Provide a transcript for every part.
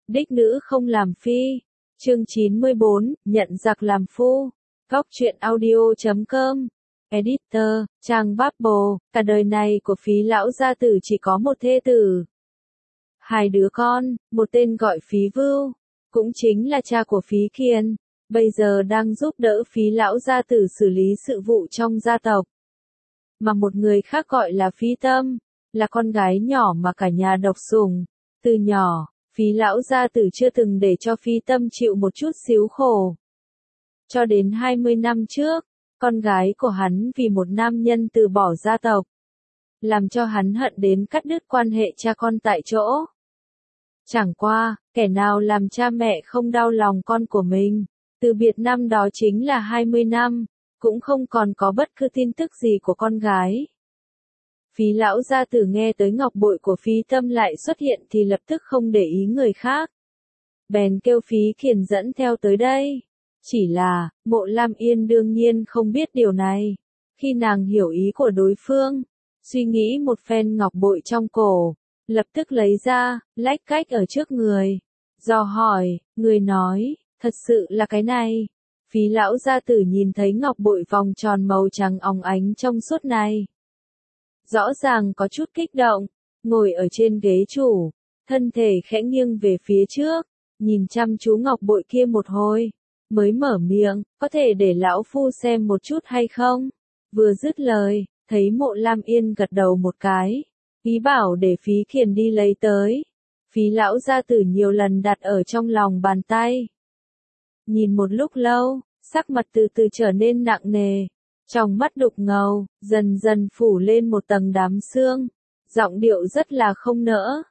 đích nữ không làm phi. Chương 94, nhận giặc làm phu. Góc truyện audio.com. Editor, trang Bubble. Cả đời này của Phí lão gia tử chỉ có một thê tử, hai đứa con, một tên gọi Phí Vưu, cũng chính là cha của Phí Kiền, bây giờ đang giúp đỡ Phí lão gia tử xử lý sự vụ trong gia tộc. Mà một người khác gọi là Phí Tâm, là con gái nhỏ mà cả nhà độc sủng. Từ nhỏ, Phí lão gia tử chưa từng để cho Phí Tâm chịu một chút xíu khổ. Cho đến 20 năm trước, con gái của hắn vì một nam nhân từ bỏ gia tộc, làm cho hắn hận đến cắt đứt quan hệ cha con tại chỗ. Chẳng qua, kẻ nào làm cha mẹ không đau lòng con của mình, từ biệt năm đó chính là 20 năm, cũng không còn có bất cứ tin tức gì của con gái. Phí lão gia tử nghe tới ngọc bội của Phí Tâm lại xuất hiện thì lập tức không để ý người khác. Bèn kêu Phí Kiền dẫn theo tới đây. Chỉ là, Mộ Lam Yên đương nhiên không biết điều này. Khi nàng hiểu ý của đối phương, suy nghĩ một phen ngọc bội trong cổ, lập tức lấy ra, lách cách ở trước người. Dò hỏi, người nói, thật sự là cái này. Phí lão gia tử nhìn thấy ngọc bội vòng tròn màu trắng óng ánh trong suốt này. Rõ ràng có chút kích động, ngồi ở trên ghế chủ, thân thể khẽ nghiêng về phía trước, nhìn chăm chú ngọc bội kia một hồi, mới mở miệng, có thể để lão phu xem một chút hay không? Vừa dứt lời, thấy Mộ Lam Yên gật đầu một cái, ý bảo để Phí Kiền đi lấy tới. Phí lão gia tử nhiều lần đặt ở trong lòng bàn tay. Nhìn một lúc lâu, sắc mặt từ từ trở nên nặng nề, trong mắt đục ngầu, dần dần phủ lên một tầng đám sương, giọng điệu rất là không nỡ.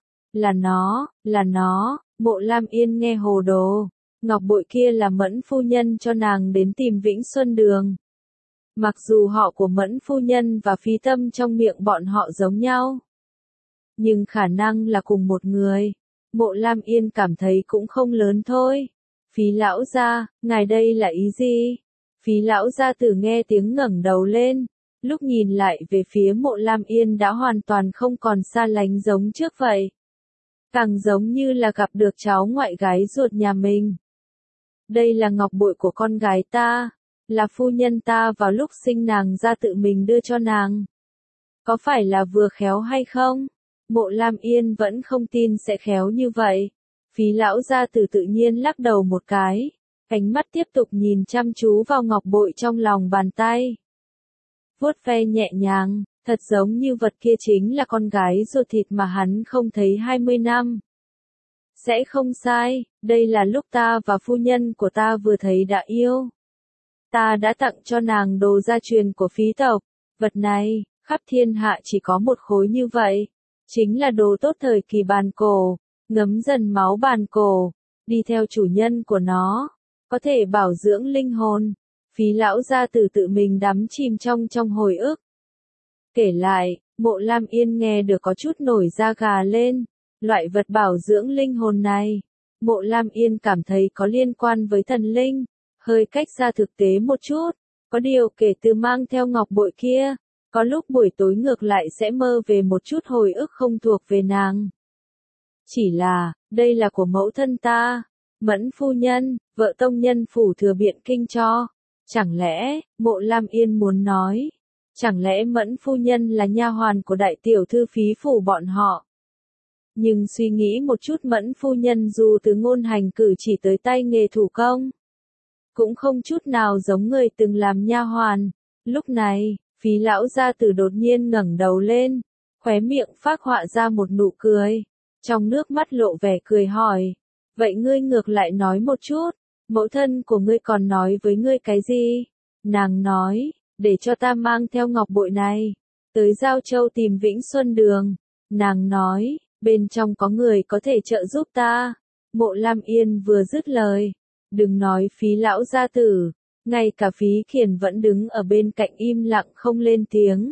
Là nó, Mộ Lam Yên nghe hồ đồ. Ngọc bội kia là Mẫn phu nhân cho nàng đến tìm Vĩnh Xuân Đường. Mặc dù họ của Mẫn phu nhân và Phí Tâm trong miệng bọn họ giống nhau, nhưng khả năng là cùng một người. Mộ Lam Yên cảm thấy cũng không lớn thôi. Phí lão gia, ngài đây là ý gì? Phí lão gia tử nghe tiếng ngẩng đầu lên, lúc nhìn lại về phía Mộ Lam Yên đã hoàn toàn không còn xa lánh giống trước vậy. Càng giống như là gặp được cháu ngoại gái ruột nhà mình. Đây là ngọc bội của con gái ta, là phu nhân ta vào lúc sinh nàng ra tự mình đưa cho nàng. Có phải là vừa khéo hay không? Mộ Lam Yên vẫn không tin sẽ khéo như vậy. Phí lão gia tử tự nhiên lắc đầu một cái, ánh mắt tiếp tục nhìn chăm chú vào ngọc bội trong lòng bàn tay. Vuốt ve nhẹ nhàng, thật giống như vật kia chính là con gái ruột thịt mà hắn không thấy 20 năm. Sẽ không sai, đây là lúc ta và phu nhân của ta vừa thấy đã yêu. Ta đã tặng cho nàng đồ gia truyền của Phí tộc, vật này, khắp thiên hạ chỉ có một khối như vậy. Chính là đồ tốt thời kỳ bàn cổ, ngấm dần máu bàn cổ, đi theo chủ nhân của nó, có thể bảo dưỡng linh hồn. Phí lão gia tử tự mình đắm chìm trong hồi ức. Kể lại, Mộ Lam Yên nghe được có chút nổi da gà lên. Loại vật bảo dưỡng linh hồn này, Mộ Lam Yên cảm thấy có liên quan với thần linh, hơi cách xa thực tế một chút. Có điều kể từ mang theo ngọc bội kia, có lúc buổi tối ngược lại sẽ mơ về một chút hồi ức không thuộc về nàng. Chỉ là, đây là của mẫu thân ta, Mẫn phu nhân, vợ tông nhân phủ Thừa Biện Kinh cho. Chẳng lẽ, Mộ Lam Yên muốn nói, chẳng lẽ Mẫn phu nhân là nha hoàn của đại tiểu thư Phí phủ bọn họ? Nhưng suy nghĩ một chút, Mẫn phu nhân dù từ ngôn hành cử chỉ tới tay nghề thủ công, cũng không chút nào giống người từng làm nha hoàn. Lúc này, Phí lão gia tử đột nhiên ngẩng đầu lên, khóe miệng phác họa ra một nụ cười, trong nước mắt lộ vẻ cười hỏi, vậy ngươi ngược lại nói một chút, mẫu thân của ngươi còn nói với ngươi cái gì? Nàng nói, để cho ta mang theo ngọc bội này, tới Giao Châu tìm Vĩnh Xuân Đường. Nàng nói, bên trong có người có thể trợ giúp ta. Mộ Lam Yên vừa dứt lời, đừng nói Phí lão gia tử, ngay cả Phí Kiền vẫn đứng ở bên cạnh im lặng không lên tiếng.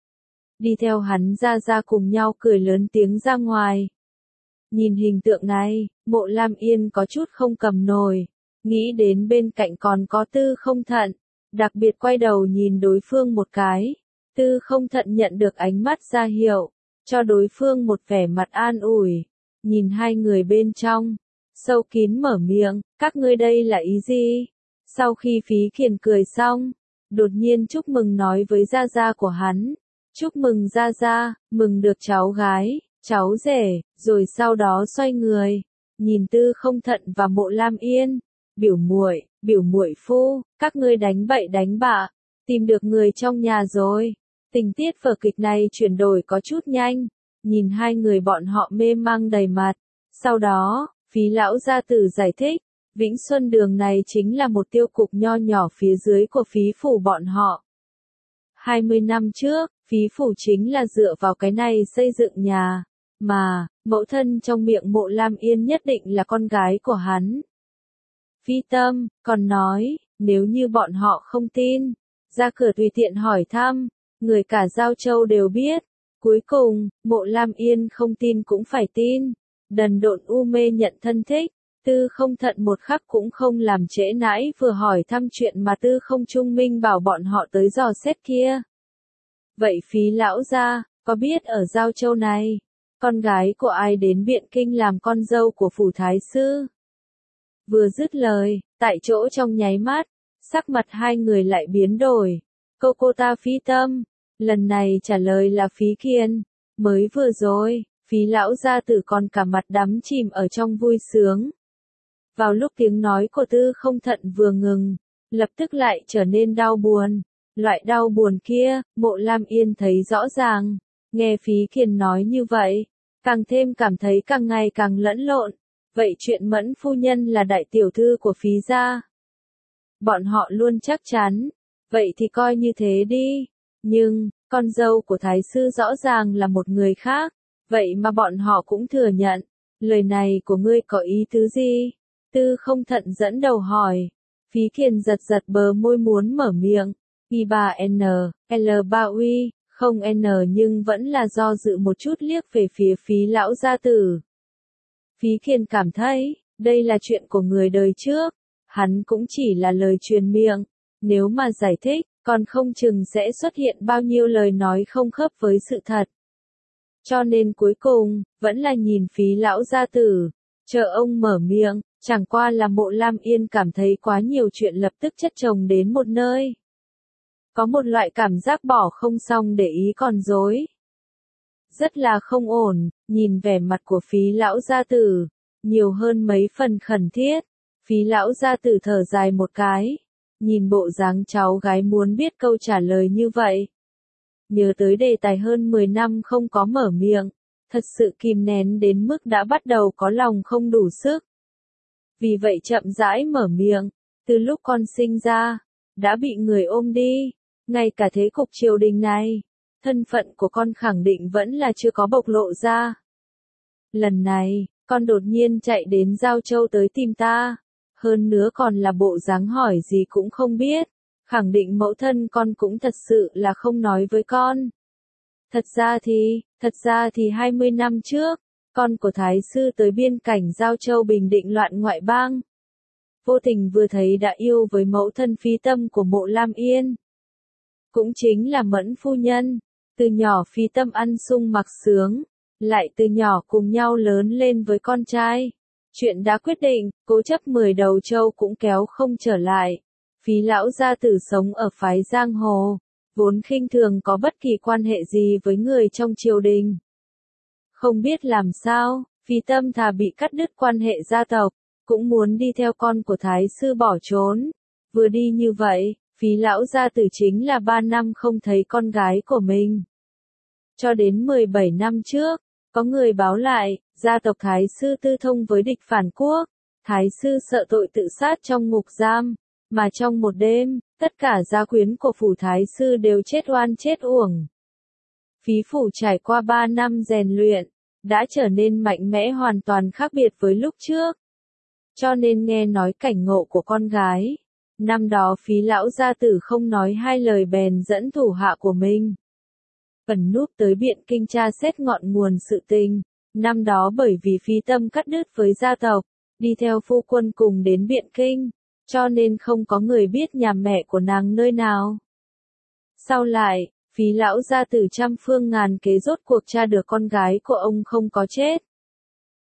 Đi theo hắn ra cùng nhau cười lớn tiếng ra ngoài. Nhìn hình tượng này, Mộ Lam Yên có chút không cầm nổi, nghĩ đến bên cạnh còn có Tư Không Thận, đặc biệt quay đầu nhìn đối phương một cái. Tư Không Thận nhận được ánh mắt ra hiệu, cho đối phương một vẻ mặt an ủi, nhìn hai người bên trong, sâu kín mở miệng, các ngươi đây là ý gì? Sau khi Phí Kiền cười xong, đột nhiên chúc mừng nói với gia gia của hắn. Chúc mừng gia gia, mừng được cháu gái, cháu rể, rồi sau đó xoay người, nhìn Tư Không Thận và Mộ Lam Yên. Biểu muội phu, các ngươi đánh bậy đánh bạ, tìm được người trong nhà rồi. Tình tiết vở kịch này chuyển đổi có chút nhanh, nhìn hai người bọn họ mê mang đầy mặt. Sau đó, Phí lão gia tử giải thích, Vĩnh Xuân Đường này chính là một tiêu cục nho nhỏ phía dưới của Phí phủ bọn họ. 20 năm trước, Phí phủ chính là dựa vào cái này xây dựng nhà, mà, mẫu thân trong miệng Mộ Lam Yên nhất định là con gái của hắn. Phi Tâm, còn nói, nếu như bọn họ không tin, ra cửa tùy tiện hỏi thăm, người cả Giao Châu đều biết. Cuối cùng, Mộ Lam Yên không tin cũng phải tin, đần độn u mê nhận thân thích. Tư Không Thận một khắc cũng không làm trễ nãi vừa hỏi thăm chuyện mà Tư Không Trung Minh bảo bọn họ tới dò xét kia. Vậy Phí lão gia, có biết ở Giao Châu này, con gái của ai đến Biện Kinh làm con dâu của phủ thái sư? Vừa dứt lời, tại chỗ trong nháy mắt, sắc mặt hai người lại biến đổi. Cô ta Phi Tâm, lần này trả lời là Phí Kiền. Mới vừa rồi, Phí lão gia tử còn cả mặt đắm chìm ở trong vui sướng. Vào lúc tiếng nói của Tư Không Thận vừa ngừng, lập tức lại trở nên đau buồn. Loại đau buồn kia, Mộ Lam Yên thấy rõ ràng. Nghe Phí Kiền nói như vậy, càng thêm cảm thấy càng ngày càng lẫn lộn. Vậy chuyện Mẫn phu nhân là đại tiểu thư của Phí gia. Bọn họ luôn chắc chắn. Vậy thì coi như thế đi. Nhưng, con dâu của thái sư rõ ràng là một người khác. Vậy mà bọn họ cũng thừa nhận. Lời này của ngươi có ý tứ gì? Tư Không Thận dẫn đầu hỏi. Phí Kiền giật giật bờ môi muốn mở miệng. I3N, L3U, không N nhưng vẫn là do dự một chút liếc về phía Phí lão gia tử. Phí Kiền cảm thấy, đây là chuyện của người đời trước. Hắn cũng chỉ là lời truyền miệng. Nếu mà giải thích, còn không chừng sẽ xuất hiện bao nhiêu lời nói không khớp với sự thật. Cho nên cuối cùng, vẫn là nhìn Phí lão gia tử, chờ ông mở miệng, chẳng qua là Mộ Lam Yên cảm thấy quá nhiều chuyện lập tức chất chồng đến một nơi. Có một loại cảm giác bỏ không xong để ý còn dối. Rất là không ổn, nhìn vẻ mặt của Phí lão gia tử, nhiều hơn mấy phần khẩn thiết. Phí lão gia tử thở dài một cái, nhìn bộ dáng cháu gái muốn biết câu trả lời như vậy. Nhớ tới đề tài hơn 10 năm không có mở miệng, thật sự kìm nén đến mức đã bắt đầu có lòng không đủ sức. Vì vậy chậm rãi mở miệng, từ lúc con sinh ra, đã bị người ôm đi, ngay cả thế cục triều đình này, thân phận của con khẳng định vẫn là chưa có bộc lộ ra. Lần này, con đột nhiên chạy đến Giao Châu tới tìm ta, hơn nữa còn là bộ dáng hỏi gì cũng không biết, khẳng định mẫu thân con cũng thật sự là không nói với con. Thật ra thì 20 năm trước, con của Thái sư tới biên cảnh Giao Châu bình định loạn ngoại bang. Vô tình vừa thấy đã yêu với mẫu thân Phi Tâm của Mộ Lam Yên. Cũng chính là Mẫn phu nhân, từ nhỏ Phi Tâm ăn sung mặc sướng, lại từ nhỏ cùng nhau lớn lên với con trai. Chuyện đã quyết định, cố chấp 10 đầu châu cũng kéo không trở lại. Phí lão gia tử sống ở phái giang hồ, vốn khinh thường có bất kỳ quan hệ gì với người trong triều đình. Không biết làm sao, Phi Tâm thà bị cắt đứt quan hệ gia tộc, cũng muốn đi theo con của thái sư bỏ trốn. Vừa đi như vậy, Phí lão gia tử chính là 3 năm không thấy con gái của mình. Cho đến 17 năm trước, có người báo lại, gia tộc thái sư tư thông với địch phản quốc. Thái sư sợ tội tự sát trong ngục giam, mà trong một đêm, tất cả gia quyến của phủ thái sư đều chết oan chết uổng. Phí phủ trải qua 3 năm rèn luyện, đã trở nên mạnh mẽ hoàn toàn khác biệt với lúc trước. Cho nên nghe nói cảnh ngộ của con gái, năm đó Phí lão gia tử không nói hai lời bèn dẫn thủ hạ của mình ẩn núp tới Biện Kinh tra xét ngọn nguồn sự tình. Năm đó bởi vì Phi Tâm cắt đứt với gia tộc, đi theo phu quân cùng đến Biện Kinh, cho nên không có người biết nhà mẹ của nàng nơi nào. Sau lại, Phí lão gia tử trăm phương ngàn kế rốt cuộc tra được con gái của ông không có chết.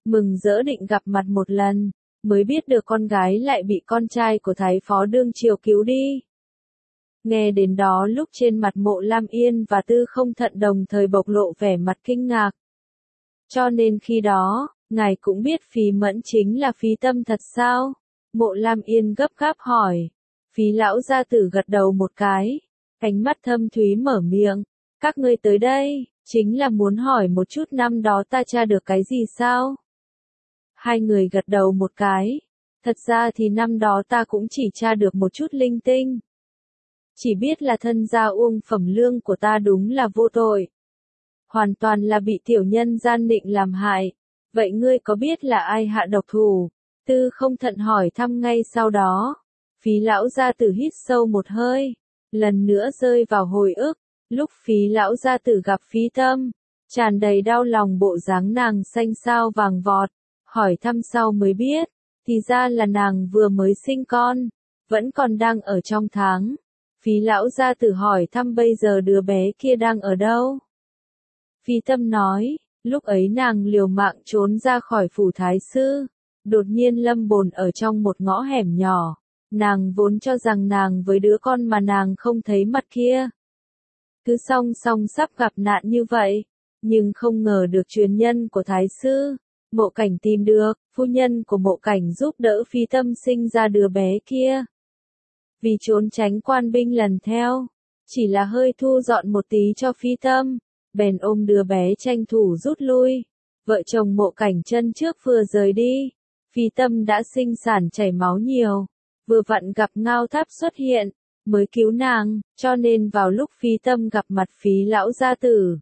mừng rỡ định gặp mặt một lần, mới biết được con gái lại bị con trai của Thái Phó đương triều cứu đi. Nghe đến đó lúc trên mặt Mộ Lam Yên và Tư Không Thận đồng thời bộc lộ vẻ mặt kinh ngạc. Cho nên khi đó, ngài cũng biết Phí Mẫn chính là Phí Tâm thật sao? Mộ Lam Yên gấp gáp hỏi. Phí lão gia tử gật đầu một cái, ánh mắt thâm thúy mở miệng. Các ngươi tới đây, chính là muốn hỏi một chút năm đó ta tra được cái gì sao? Hai người gật đầu một cái. Thật ra thì năm đó ta cũng chỉ tra được một chút linh tinh. Chỉ biết là thân gia Uông Phẩm Lương của ta đúng là vô tội. Hoàn toàn là bị tiểu nhân gian định làm hại. Vậy ngươi có biết là ai hạ độc thủ? Tư Không Thận hỏi thăm ngay sau đó. Phí lão gia tử hít sâu một hơi, lần nữa rơi vào hồi ức. Lúc Phí lão gia tử gặp Phí Tâm, tràn đầy đau lòng bộ dáng nàng xanh xao vàng vọt. Hỏi thăm sau mới biết, thì ra là nàng vừa mới sinh con, vẫn còn đang ở trong tháng. Phí lão gia tử hỏi thăm bây giờ đứa bé kia đang ở đâu? Phí Tâm nói, lúc ấy nàng liều mạng trốn ra khỏi phủ thái sư, đột nhiên lâm bồn ở trong một ngõ hẻm nhỏ. Nàng vốn cho rằng nàng với đứa con mà nàng không thấy mặt kia cứ song song sắp gặp nạn như vậy, nhưng không ngờ được truyền nhân của thái sư, Mộ Cảnh tìm được, phu nhân của Mộ Cảnh giúp đỡ Phí Tâm sinh ra đứa bé kia. Vì trốn tránh quan binh lần theo, chỉ là hơi thu dọn một tí cho Phí Tâm, bèn ôm đứa bé tranh thủ rút lui. Vợ chồng Mộ Cảnh chân trước vừa rời đi, Phí Tâm đã sinh sản chảy máu nhiều, vừa vặn gặp Ngao Tháp xuất hiện, mới cứu nàng, cho nên vào lúc Phí Tâm gặp mặt Phí lão gia tử,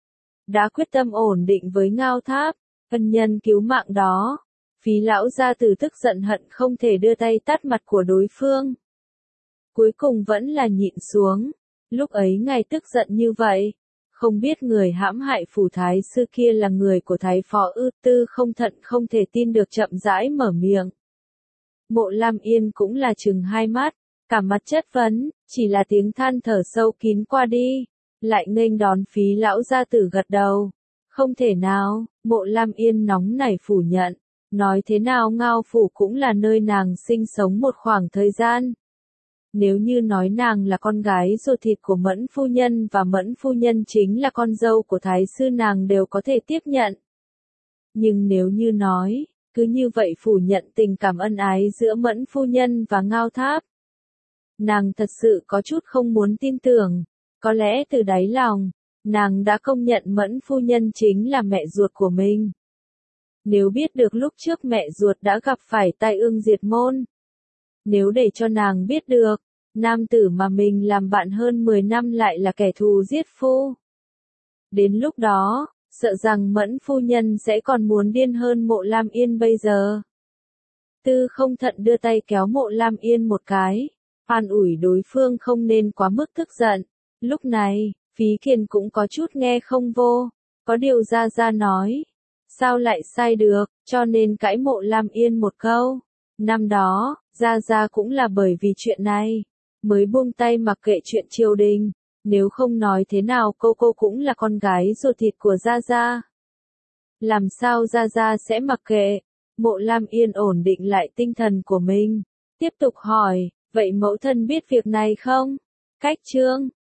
đã quyết tâm ổn định với Ngao Tháp, ân nhân cứu mạng đó. Phí lão gia tử tức giận hận không thể đưa tay tát mặt của đối phương. Cuối cùng vẫn là nhịn xuống, lúc ấy ngài tức giận như vậy, không biết người hãm hại phủ thái sư kia là người của Thái Phó ư? Tư Không Thận không thể tin được chậm rãi mở miệng. Mộ Lam Yên cũng là trừng hai mắt, cả mặt chất vấn, chỉ là tiếng than thở sâu kín qua đi, lại nghênh đón Phí lão gia tử gật đầu. Không thể nào, Mộ Lam Yên nóng nảy phủ nhận, nói thế nào Ngao phủ cũng là nơi nàng sinh sống một khoảng thời gian. Nếu như nói nàng là con gái ruột thịt của Mẫn phu nhân và Mẫn phu nhân chính là con dâu của thái sư nàng đều có thể tiếp nhận. Nhưng nếu như nói, cứ như vậy phủ nhận tình cảm ân ái giữa Mẫn phu nhân và Ngao Tháp, nàng thật sự có chút không muốn tin tưởng. Có lẽ từ đáy lòng, nàng đã công nhận Mẫn phu nhân chính là mẹ ruột của mình. Nếu biết được lúc trước mẹ ruột đã gặp phải tai ương diệt môn, nếu để cho nàng biết được, nam tử mà mình làm bạn hơn 10 năm lại là kẻ thù giết phu, đến lúc đó, sợ rằng Mẫn phu nhân sẽ còn muốn điên hơn Mộ Lam Yên bây giờ. Tư Không Thận đưa tay kéo Mộ Lam Yên một cái, an ủi đối phương không nên quá mức tức giận. Lúc này, Phí Kiền cũng có chút nghe không vô, có điều Gia Gia nói, sao lại sai được, cho nên cãi Mộ Lam Yên một câu. Năm đó, Gia Gia cũng là bởi vì chuyện này, mới buông tay mặc kệ chuyện triều đình, nếu không nói thế nào cô cũng là con gái ruột thịt của Gia Gia. Làm sao Gia Gia sẽ mặc kệ? Mộ Lam Yên ổn định lại tinh thần của mình, tiếp tục hỏi, vậy mẫu thân biết việc này không? Cách chương